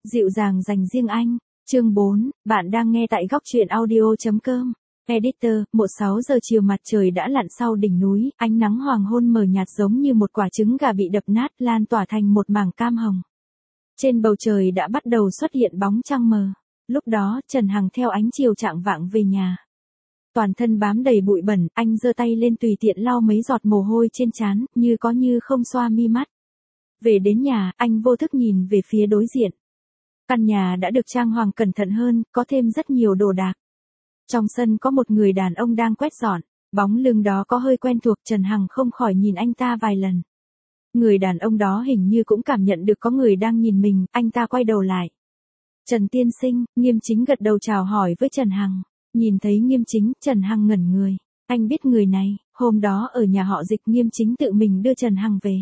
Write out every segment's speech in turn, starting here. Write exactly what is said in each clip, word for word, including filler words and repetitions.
Dịu dàng dành riêng anh. Chương bốn, bạn đang nghe tại góc truyện audio.com. Editor, một sáu giờ chiều mặt trời đã lặn sau đỉnh núi, ánh nắng hoàng hôn mờ nhạt giống như một quả trứng gà bị đập nát lan tỏa thành một mảng cam hồng. Trên bầu trời đã bắt đầu xuất hiện bóng trăng mờ. Lúc đó, Trần Hằng theo ánh chiều chạng vạng về nhà. Toàn thân bám đầy bụi bẩn, anh giơ tay lên tùy tiện lau mấy giọt mồ hôi trên trán, như có như không xoa mi mắt. Về đến nhà, anh vô thức nhìn về phía đối diện. Căn nhà đã được trang hoàng cẩn thận hơn, có thêm rất nhiều đồ đạc. Trong sân có một người đàn ông đang quét dọn, bóng lưng đó có hơi quen thuộc, Trần Hằng không khỏi nhìn anh ta vài lần. Người đàn ông đó hình như cũng cảm nhận được có người đang nhìn mình, anh ta quay đầu lại. Trần tiên sinh, Nghiêm Chính gật đầu chào hỏi với Trần Hằng. Nhìn thấy Nghiêm Chính, Trần Hằng ngẩn người. Anh biết người này, hôm đó ở nhà họ Dịch Nghiêm Chính tự mình đưa Trần Hằng về.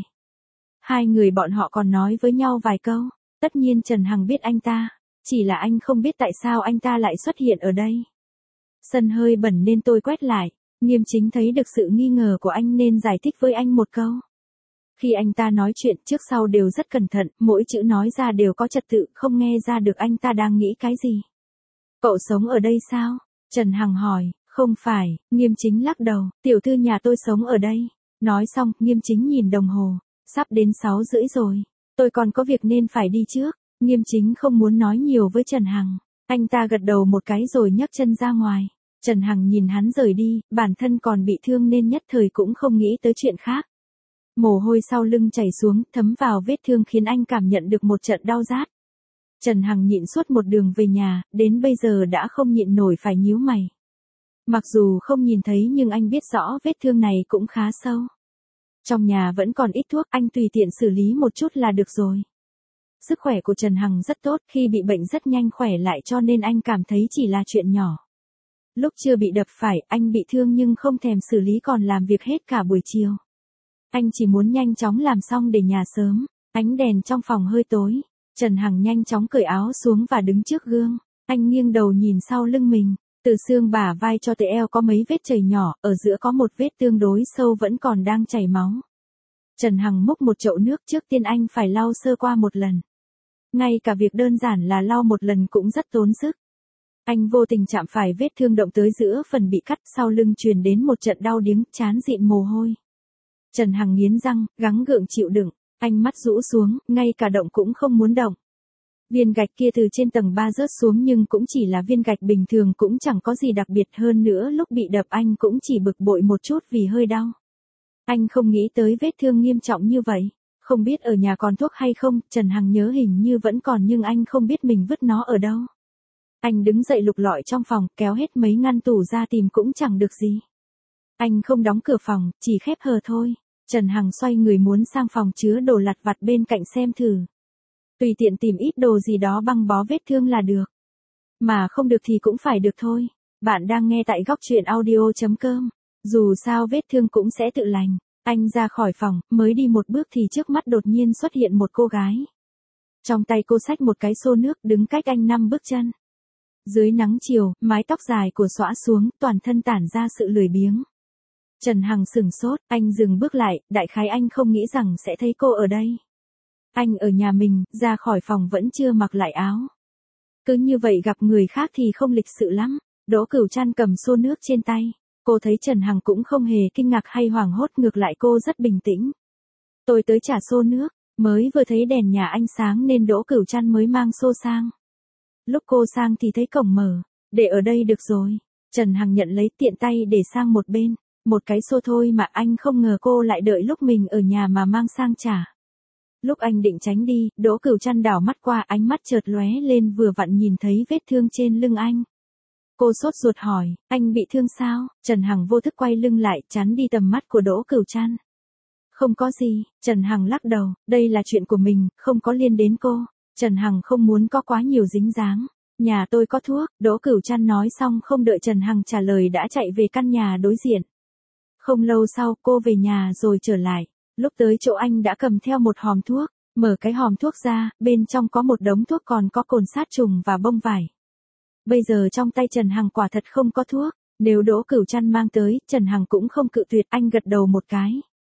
Hai người bọn họ còn nói với nhau vài câu. Tất nhiên Trần Hằng biết anh ta, chỉ là anh không biết tại sao anh ta lại xuất hiện ở đây. Sân hơi bẩn nên tôi quét lại. Nghiêm Chính thấy được sự nghi ngờ của anh nên giải thích với anh một câu. Khi anh ta nói chuyện trước sau đều rất cẩn thận, mỗi chữ nói ra đều có trật tự, không nghe ra được anh ta đang nghĩ cái gì. Cậu sống ở đây sao? Trần Hằng hỏi. Không phải, Nghiêm Chính lắc đầu, tiểu thư nhà tôi sống ở đây. Nói xong, Nghiêm Chính nhìn đồng hồ, sắp đến sáu rưỡi rồi. Tôi còn có việc nên phải đi trước. Nghiêm Chính không muốn nói nhiều với Trần Hằng. Anh ta gật đầu một cái rồi nhấc chân ra ngoài. Trần Hằng nhìn hắn rời đi, bản thân còn bị thương nên nhất thời cũng không nghĩ tới chuyện khác. Mồ hôi sau lưng chảy xuống, thấm vào vết thương khiến anh cảm nhận được một trận đau rát. Trần Hằng nhịn suốt một đường về nhà, đến bây giờ đã không nhịn nổi phải nhíu mày. Mặc dù không nhìn thấy nhưng anh biết rõ vết thương này cũng khá sâu. Trong nhà vẫn còn ít thuốc, anh tùy tiện xử lý một chút là được rồi. Sức khỏe của Trần Hằng rất tốt, khi bị bệnh rất nhanh khỏe lại cho nên anh cảm thấy chỉ là chuyện nhỏ. Lúc chưa bị đập phải, anh bị thương nhưng không thèm xử lý còn làm việc hết cả buổi chiều. Anh chỉ muốn nhanh chóng làm xong để nhà sớm. Ánh đèn trong phòng hơi tối. Trần Hằng nhanh chóng cởi áo xuống và đứng trước gương. Anh nghiêng đầu nhìn sau lưng mình. Từ xương bả vai cho tới eo có mấy vết chảy nhỏ, ở giữa có một vết tương đối sâu vẫn còn đang chảy máu. Trần Hằng múc một chậu nước, trước tiên anh phải lau sơ qua một lần. Ngay cả việc đơn giản là lau một lần cũng rất tốn sức. Anh vô tình chạm phải vết thương động tới giữa phần bị cắt, sau lưng truyền đến một trận đau điếng, trán dịn mồ hôi. Trần Hằng nghiến răng, gắng gượng chịu đựng, anh mắt rũ xuống, ngay cả động cũng không muốn động. Viên gạch kia từ trên tầng ba rớt xuống nhưng cũng chỉ là viên gạch bình thường, cũng chẳng có gì đặc biệt, hơn nữa lúc bị đập anh cũng chỉ bực bội một chút vì hơi đau. Anh không nghĩ tới vết thương nghiêm trọng như vậy. Không biết ở nhà còn thuốc hay không, Trần Hằng nhớ hình như vẫn còn nhưng anh không biết mình vứt nó ở đâu. Anh đứng dậy lục lọi trong phòng, kéo hết mấy ngăn tủ ra tìm cũng chẳng được gì. Anh không đóng cửa phòng, chỉ khép hờ thôi. Trần Hằng xoay người muốn sang phòng chứa đồ lặt vặt bên cạnh xem thử. Tùy tiện tìm ít đồ gì đó băng bó vết thương là được. Mà không được thì cũng phải được thôi. Bạn đang nghe tại góc truyện audio.com. Dù sao vết thương cũng sẽ tự lành. Anh ra khỏi phòng, mới đi một bước thì trước mắt đột nhiên xuất hiện một cô gái. Trong tay cô xách một cái xô nước, đứng cách anh năm bước chân. Dưới nắng chiều, mái tóc dài của xõa xuống, toàn thân tản ra sự lười biếng. Trần Hằng sửng sốt, anh dừng bước lại, đại khái anh không nghĩ rằng sẽ thấy cô ở đây. Anh ở nhà mình, ra khỏi phòng vẫn chưa mặc lại áo. Cứ như vậy gặp người khác thì không lịch sự lắm. Đỗ Cửu Trăn cầm xô nước trên tay. Cô thấy Trần Hằng cũng không hề kinh ngạc hay hoảng hốt, ngược lại cô rất bình tĩnh. Tôi tới trả xô nước, mới vừa thấy đèn nhà anh sáng nên Đỗ Cửu Trăn mới mang xô sang. Lúc cô sang thì thấy cổng mở, để ở đây được rồi. Trần Hằng nhận lấy, tiện tay để sang một bên. Một cái xô thôi mà anh không ngờ cô lại đợi lúc mình ở nhà mà mang sang trả. Lúc anh định tránh đi, Đỗ Cửu Trăn đảo mắt qua, ánh mắt chợt lóe lên vừa vặn nhìn thấy vết thương trên lưng anh. Cô sốt ruột hỏi, anh bị thương sao? Trần Hằng vô thức quay lưng lại, chắn đi tầm mắt của Đỗ Cửu Trăn. Không có gì, Trần Hằng lắc đầu, đây là chuyện của mình, không có liên đến cô. Trần Hằng không muốn có quá nhiều dính dáng. Nhà tôi có thuốc, Đỗ Cửu Trăn nói xong không đợi Trần Hằng trả lời đã chạy về căn nhà đối diện. Không lâu sau, cô về nhà rồi trở lại. Lúc tới chỗ anh đã cầm theo một hòm thuốc, mở cái hòm thuốc ra, bên trong có một đống thuốc còn có cồn sát trùng và bông vải. Bây giờ trong tay Trần Hằng quả thật không có thuốc, nếu Đỗ Cửu Trăn mang tới, Trần Hằng cũng không cự tuyệt, anh gật đầu một cái.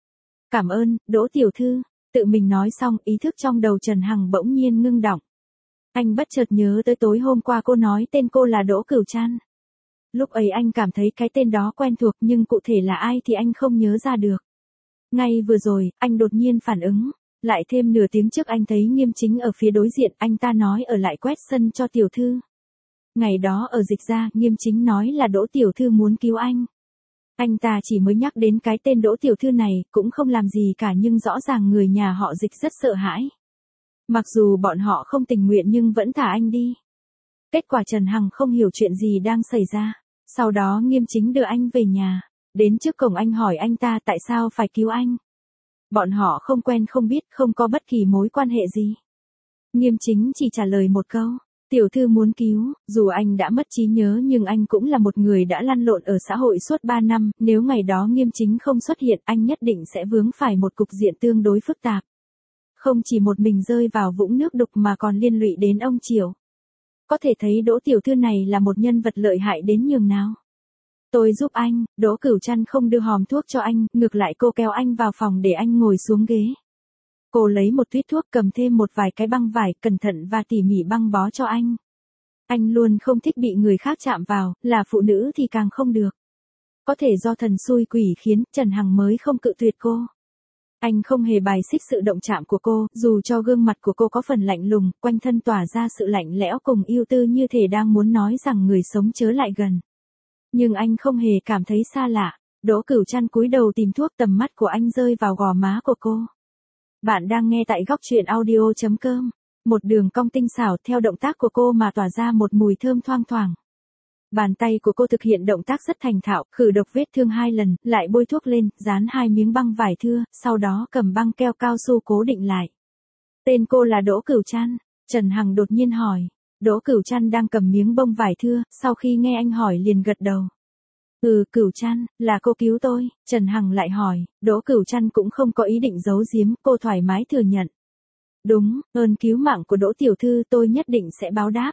Cảm ơn, Đỗ tiểu thư, tự mình nói xong, ý thức trong đầu Trần Hằng bỗng nhiên ngưng đọng. Anh bất chợt nhớ tới tối hôm qua cô nói tên cô là Đỗ Cửu Trăn. Lúc ấy anh cảm thấy cái tên đó quen thuộc nhưng cụ thể là ai thì anh không nhớ ra được. Ngay vừa rồi, anh đột nhiên phản ứng. Lại thêm nửa tiếng trước anh thấy Nghiêm Chính ở phía đối diện, anh ta nói ở lại quét sân cho tiểu thư. Ngày đó ở Dịch Gia, Nghiêm Chính nói là Đỗ tiểu thư muốn cứu anh. Anh ta chỉ mới nhắc đến cái tên Đỗ tiểu thư này, cũng không làm gì cả nhưng rõ ràng người nhà họ Dịch rất sợ hãi. Mặc dù bọn họ không tình nguyện nhưng vẫn thả anh đi. Kết quả Trần Hằng không hiểu chuyện gì đang xảy ra. Sau đó Nghiêm Chính đưa anh về nhà. Đến trước cổng anh hỏi anh ta tại sao phải cứu anh. Bọn họ không quen không biết, không có bất kỳ mối quan hệ gì. Nghiêm Chính chỉ trả lời một câu. Tiểu thư muốn cứu, dù anh đã mất trí nhớ nhưng anh cũng là một người đã lăn lộn ở xã hội suốt ba năm, nếu ngày đó Nghiêm Chính không xuất hiện anh nhất định sẽ vướng phải một cục diện tương đối phức tạp. Không chỉ một mình rơi vào vũng nước đục mà còn liên lụy đến ông Triều. Có thể thấy Đỗ tiểu thư này là một nhân vật lợi hại đến nhường nào. Tôi giúp anh, Đỗ Cửu Trăn không đưa hòm thuốc cho anh, ngược lại cô kéo anh vào phòng để anh ngồi xuống ghế. Cô lấy một tuyết thuốc cầm thêm một vài cái băng vải, cẩn thận và tỉ mỉ băng bó cho anh. Anh luôn không thích bị người khác chạm vào, là phụ nữ thì càng không được. Có thể do thần xui quỷ khiến, Trần Hằng mới không cự tuyệt cô. Anh không hề bài xích sự động chạm của cô, dù cho gương mặt của cô có phần lạnh lùng, quanh thân tỏa ra sự lạnh lẽo cùng yêu tư như thể đang muốn nói rằng người sống chớ lại gần. Nhưng anh không hề cảm thấy xa lạ. Đỗ Cửu Trăn cúi đầu tìm thuốc, tầm mắt của anh rơi vào gò má của cô. Bạn đang nghe tại góc truyện audio chấm com. Một đường cong tinh xảo theo động tác của cô mà tỏa ra một mùi thơm thoang thoảng. Bàn tay của cô thực hiện động tác rất thành thạo, khử độc vết thương hai lần, lại bôi thuốc lên, dán hai miếng băng vải thưa, sau đó cầm băng keo cao su cố định lại. Tên cô là Đỗ Cửu Trăn. Trần Hằng đột nhiên hỏi. Đỗ Cửu Trăn đang cầm miếng bông vải thưa, sau khi nghe anh hỏi liền gật đầu. Ừ, Cửu Trăn, là cô cứu tôi. Trần Hằng lại hỏi. Đỗ Cửu Trăn cũng không có ý định giấu giếm, cô thoải mái thừa nhận. Đúng, ơn cứu mạng của Đỗ tiểu thư tôi nhất định sẽ báo đáp.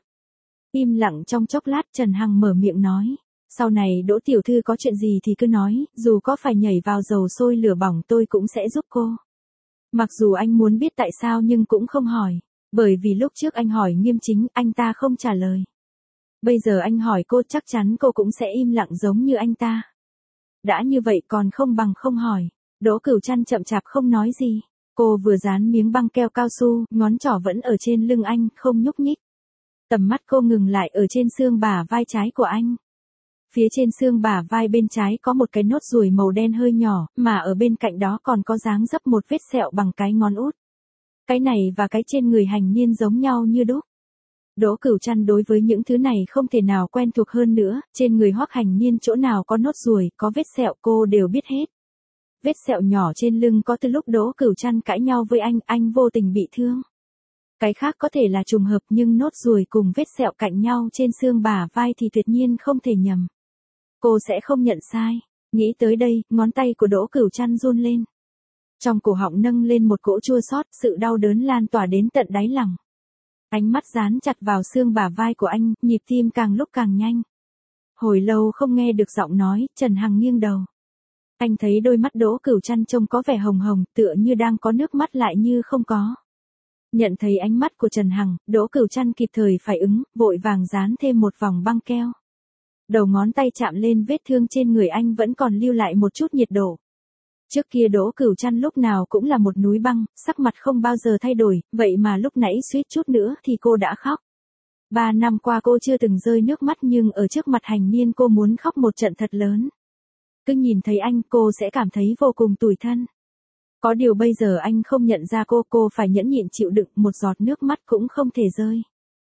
Im lặng trong chốc lát, Trần Hằng mở miệng nói. Sau này Đỗ tiểu thư có chuyện gì thì cứ nói, dù có phải nhảy vào dầu sôi lửa bỏng tôi cũng sẽ giúp cô. Mặc dù anh muốn biết tại sao nhưng cũng không hỏi. Bởi vì lúc trước anh hỏi Nghiêm Chính, anh ta không trả lời. Bây giờ anh hỏi cô, chắc chắn cô cũng sẽ im lặng giống như anh ta. Đã như vậy còn không bằng không hỏi. Đỗ Cửu Trăn chậm chạp không nói gì. Cô vừa dán miếng băng keo cao su, ngón trỏ vẫn ở trên lưng anh, không nhúc nhích. Tầm mắt cô ngừng lại ở trên xương bả vai trái của anh. Phía trên xương bả vai bên trái có một cái nốt ruồi màu đen hơi nhỏ, mà ở bên cạnh đó còn có dáng dấp một vết sẹo bằng cái ngón út. Cái này và cái trên người hành niên giống nhau như đúc. Đỗ Cửu Trăn đối với những thứ này không thể nào quen thuộc hơn nữa, trên người Hoắc Hành Niên chỗ nào có nốt ruồi, có vết sẹo cô đều biết hết. Vết sẹo nhỏ trên lưng có từ lúc Đỗ Cửu Trăn cãi nhau với anh, anh vô tình bị thương. Cái khác có thể là trùng hợp nhưng nốt ruồi cùng vết sẹo cạnh nhau trên xương bả vai thì tuyệt nhiên không thể nhầm. Cô sẽ không nhận sai. Nghĩ tới đây, ngón tay của Đỗ Cửu Trăn run lên. Trong cổ họng nâng lên một cỗ chua xót, sự đau đớn lan tỏa đến tận đáy lòng. Ánh mắt dán chặt vào xương bả vai của anh, nhịp tim càng lúc càng nhanh. Hồi lâu không nghe được giọng nói, Trần Hằng nghiêng đầu. Anh thấy đôi mắt Đỗ Cửu Trăn trông có vẻ hồng hồng, tựa như đang có nước mắt lại như không có. Nhận thấy ánh mắt của Trần Hằng, Đỗ Cửu Trăn kịp thời phải ứng, vội vàng dán thêm một vòng băng keo. Đầu ngón tay chạm lên vết thương trên người anh vẫn còn lưu lại một chút nhiệt độ. Trước kia Đỗ Cửu Trăn lúc nào cũng là một núi băng, sắc mặt không bao giờ thay đổi, vậy mà lúc nãy suýt chút nữa thì cô đã khóc. Ba năm qua cô chưa từng rơi nước mắt nhưng ở trước mặt Hành Niên cô muốn khóc một trận thật lớn. Cứ nhìn thấy anh cô sẽ cảm thấy vô cùng tủi thân. Có điều bây giờ anh không nhận ra cô, cô phải nhẫn nhịn chịu đựng, một giọt nước mắt cũng không thể rơi.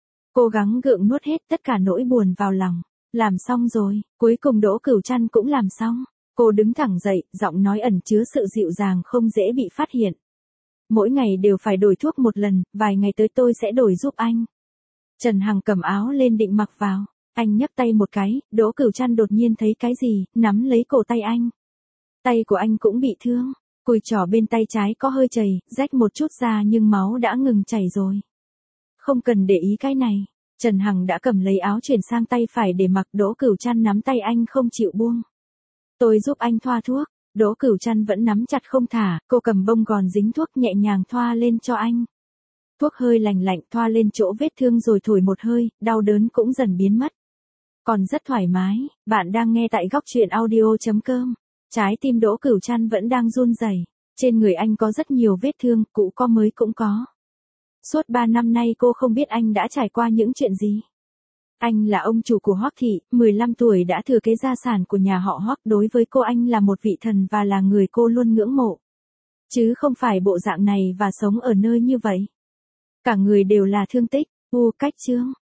Cố gắng gượng nuốt hết tất cả nỗi buồn vào lòng. Làm xong rồi, cuối cùng Đỗ Cửu Trăn cũng làm xong. Cô đứng thẳng dậy, giọng nói ẩn chứa sự dịu dàng không dễ bị phát hiện. Mỗi ngày đều phải đổi thuốc một lần, vài ngày tới tôi sẽ đổi giúp anh. Trần Hằng cầm áo lên định mặc vào. Anh nhấc tay một cái, Đỗ Cửu Trăn đột nhiên thấy cái gì, nắm lấy cổ tay anh. Tay của anh cũng bị thương. Cùi trỏ bên tay trái có hơi chảy, rách một chút ra nhưng máu đã ngừng chảy rồi. Không cần để ý cái này. Trần Hằng đã cầm lấy áo chuyển sang tay phải để mặc. Đỗ Cửu Trăn nắm tay anh không chịu buông. Tôi giúp anh thoa thuốc. Đỗ Cửu Trăn vẫn nắm chặt không thả, cô cầm bông gòn dính thuốc nhẹ nhàng thoa lên cho anh. Thuốc hơi lành lạnh thoa lên chỗ vết thương rồi thổi một hơi, đau đớn cũng dần biến mất. Còn rất thoải mái, bạn đang nghe tại góc chuyện audio.com. Trái tim Đỗ Cửu Trăn vẫn đang run rẩy. Trên người anh có rất nhiều vết thương, cũ có mới cũng có. Suốt ba năm nay cô không biết anh đã trải qua những chuyện gì. Anh là ông chủ của Hoắc thị, mười lăm tuổi đã thừa kế gia sản của nhà họ Hoắc, đối với cô anh là một vị thần và là người cô luôn ngưỡng mộ. Chứ không phải bộ dạng này và sống ở nơi như vậy. Cả người đều là thương tích, u cách chương.